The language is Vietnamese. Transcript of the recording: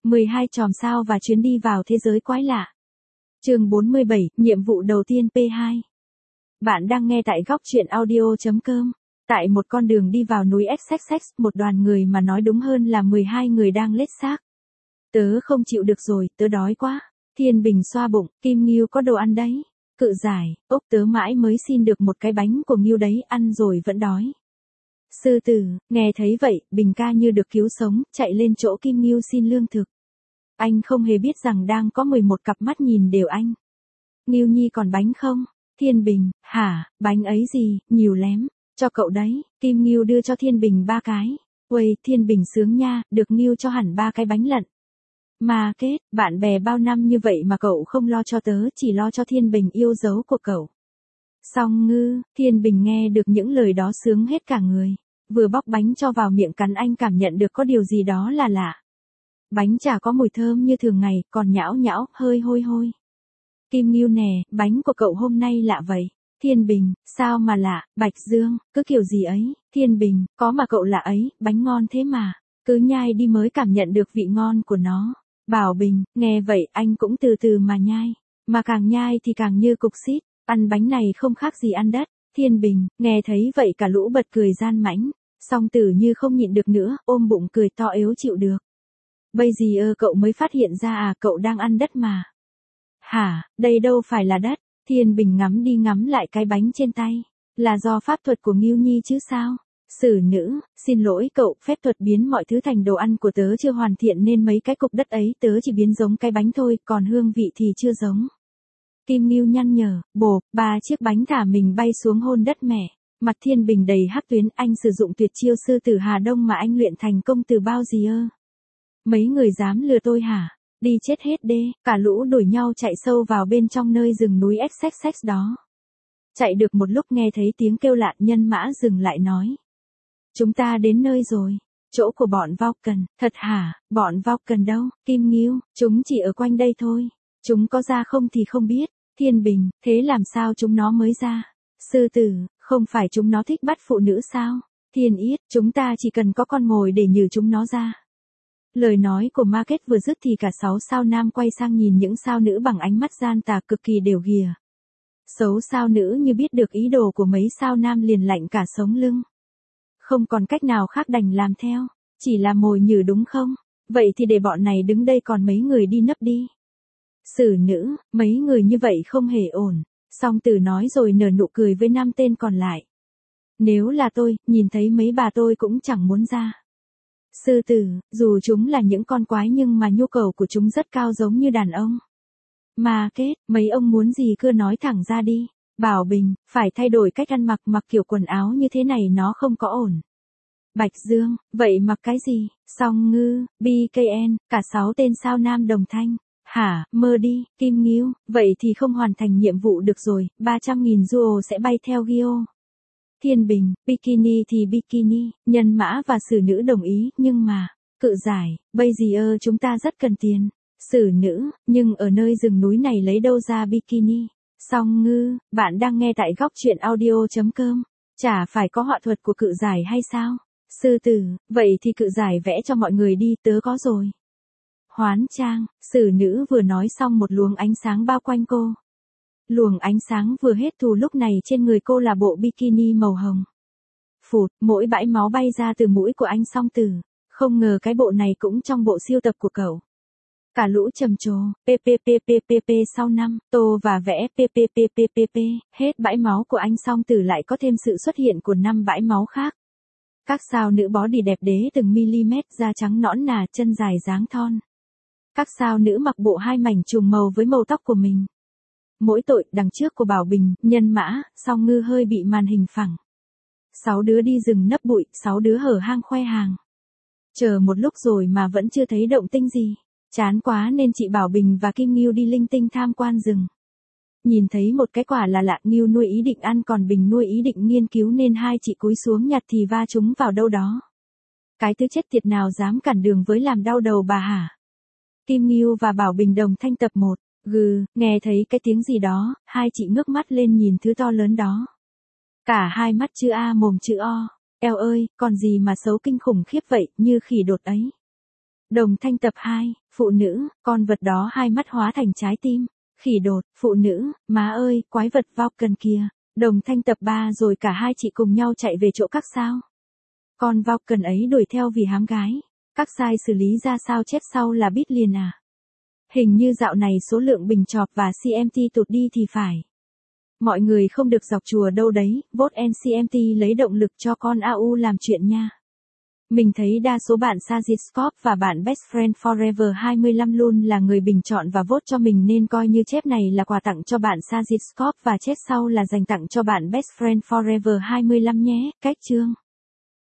12 chòm sao và chuyến đi vào thế giới quái lạ. Chương 47, nhiệm vụ đầu tiên P2. Bạn đang nghe tại góc truyện audio.com. Tại một con đường đi vào núi XXX, một đoàn người mà nói đúng hơn là 12 người đang lết xác. Tớ không chịu được rồi, tớ đói quá. Thiên Bình xoa bụng, Kim Ngưu có đồ ăn đấy. Cự giải, ốc tớ mãi mới xin được một cái bánh của Ngưu đấy, ăn rồi vẫn đói. Sư tử, nghe thấy vậy, Bình ca như được cứu sống, chạy lên chỗ Kim Ngưu xin lương thực. Anh không hề biết rằng đang có 11 cặp mắt nhìn đều anh. Ngưu nhi còn bánh không? Thiên Bình, hả, bánh ấy gì, nhiều lém, cho cậu đấy. Kim Ngưu đưa cho Thiên Bình 3 cái. Uầy, Thiên Bình sướng nha, được Ngưu cho hẳn 3 cái bánh lận. Mà kết, bạn bè bao năm như vậy mà cậu không lo cho tớ, chỉ lo cho Thiên Bình yêu dấu của cậu. Song Ngư, Thiên Bình nghe được những lời đó sướng hết cả người. Vừa bóc bánh cho vào miệng cắn anh cảm nhận được có điều gì đó là lạ. Bánh chả có mùi thơm như thường ngày, còn nhão nhão, hơi hôi hôi. Kim Ngưu nè, bánh của cậu hôm nay lạ vậy. Thiên Bình, sao mà lạ, Bạch Dương, cứ kiểu gì ấy. Thiên Bình, có mà cậu lạ ấy, bánh ngon thế mà. Cứ nhai đi mới cảm nhận được vị ngon của nó. Bảo Bình, nghe vậy anh cũng từ từ mà nhai. Mà càng nhai thì càng như cục xít. Ăn bánh này không khác gì ăn đất. Thiên Bình, nghe thấy vậy cả lũ bật cười gian mãnh. Song Tử như không nhịn được nữa, ôm bụng cười to yếu chịu được. Bây giờ cậu mới phát hiện ra à, cậu đang ăn đất mà. Hả, đây đâu phải là đất. Thiên Bình ngắm đi ngắm lại cái bánh trên tay. Là do pháp thuật của Ngưu Nhi chứ sao? Sử nữ, xin lỗi cậu, phép thuật biến mọi thứ thành đồ ăn của tớ chưa hoàn thiện nên mấy cái cục đất ấy tớ chỉ biến giống cái bánh thôi, còn hương vị thì chưa giống. Kim Ngưu nhăn nhở, bộp, 3 chiếc bánh thả mình bay xuống hôn đất mẹ. Mặt Thiên Bình đầy hắc tuyến, anh sử dụng tuyệt chiêu sư tử Hà Đông mà anh luyện thành công từ bao gì ơ? Mấy người dám lừa tôi hả? Đi chết hết đê, cả lũ đuổi nhau chạy sâu vào bên trong nơi rừng núi XXX đó. Chạy được một lúc nghe thấy tiếng kêu lạ, nhân mã dừng lại nói. Chúng ta đến nơi rồi, chỗ của bọn Vulcan. Thật hả, bọn Vulcan đâu? Kim Ngưu, chúng chỉ ở quanh đây thôi. Chúng có ra không thì không biết. Thiên Bình, thế làm sao chúng nó mới ra? Sư tử, không phải chúng nó thích bắt phụ nữ sao? Thiên Yết, chúng ta chỉ cần có con mồi để nhử chúng nó ra. Lời nói của Ma Kết vừa dứt thì cả 6 sao nam quay sang nhìn những sao nữ bằng ánh mắt gian tà cực kỳ đều ghìa. 6 sao nữ như biết được ý đồ của mấy sao nam liền lạnh cả sống lưng. Không còn cách nào khác đành làm theo. Chỉ là mồi nhử đúng không? Vậy thì để bọn này đứng đây còn mấy người đi nấp đi. Sử nữ, mấy người như vậy không hề ổn. Song Tử nói rồi nở nụ cười với 5 tên còn lại. Nếu là tôi, nhìn thấy mấy bà tôi cũng chẳng muốn ra. Sư tử, dù chúng là những con quái nhưng mà nhu cầu của chúng rất cao giống như đàn ông. Mà kết, mấy ông muốn gì cứ nói thẳng ra đi. Bảo Bình, phải thay đổi cách ăn mặc kiểu quần áo như thế này nó không có ổn. Bạch Dương, vậy mặc cái gì? Song Ngư, BKN, cả 6 tên sao nam đồng thanh. Hả, mơ đi, Kim Ngưu, vậy thì không hoàn thành nhiệm vụ được rồi, 300.000 Duo sẽ bay theo Gio. Thiên Bình, bikini thì bikini, nhân mã và sử nữ đồng ý, nhưng mà, cự giải, bây giờ chúng ta rất cần tiền. Sử nữ, nhưng ở nơi rừng núi này lấy đâu ra bikini? Song Ngư, bạn đang nghe tại góc truyện audio.com, chả phải có họa thuật của cự giải hay sao? Sư tử, vậy thì cự giải vẽ cho mọi người đi, tớ có rồi. Hoán Trang, sử nữ vừa nói xong một luồng ánh sáng bao quanh cô. Luồng ánh sáng vừa hết thù lúc này trên người cô là bộ bikini màu hồng. Phụt, mỗi bãi máu bay ra từ mũi của anh Song Tử. Không ngờ cái bộ này cũng trong bộ siêu tập của cậu. Cả lũ trầm trồ, PPPPPP sau năm, tô và vẽ PPPPPP, hết bãi máu của anh Song Tử lại có thêm sự xuất hiện của 5 bãi máu khác. Các sao nữ body đẹp đế từng mm, da trắng nõn nà, chân dài dáng thon. Các sao nữ mặc bộ 2 mảnh trùng màu với màu tóc của mình. Mỗi tội, đằng trước của Bảo Bình, nhân mã, Song Ngư hơi bị màn hình phẳng. 6 đứa đi rừng nấp bụi, 6 đứa hở hang khoe hàng. Chờ một lúc rồi mà vẫn chưa thấy động tĩnh gì. Chán quá nên chị Bảo Bình và Kim Ngưu đi linh tinh tham quan rừng. Nhìn thấy một cái quả là lạ, Ngưu nuôi ý định ăn còn Bình nuôi ý định nghiên cứu nên hai chị cúi xuống nhặt thì va chúng vào đâu đó. Cái thứ chết tiệt nào dám cản đường với làm đau đầu bà hả? Kim Ngưu và Bảo Bình đồng thanh tập 1. Gừ, nghe thấy cái tiếng gì đó, hai chị ngước mắt lên nhìn thứ to lớn đó. Cả hai mắt chữ A mồm chữ O. Eo ơi, còn gì mà xấu kinh khủng khiếp vậy, như khỉ đột ấy. Đồng thanh tập 2, phụ nữ, con vật đó hai mắt hóa thành trái tim. Khỉ đột, phụ nữ, má ơi, quái vật Vulcan kìa. Đồng thanh tập 3 rồi cả hai chị cùng nhau chạy về chỗ các sao. Con Vulcan ấy đuổi theo vì hám gái. Các sai xử lý ra sao chết sau là biết liền à. Hình như dạo này số lượng bình chọp và CMT tụt đi thì phải. Mọi người không được dọc chùa đâu đấy, vote NCMT lấy động lực cho con AU làm chuyện nha. Mình thấy đa số bạn Sajid và bạn Best Friend Forever 25 luôn là người bình chọn và vote cho mình nên coi như chép này là quà tặng cho bạn Sajid và chép sau là dành tặng cho bạn Best Friend Forever 25 nhé, cách chương.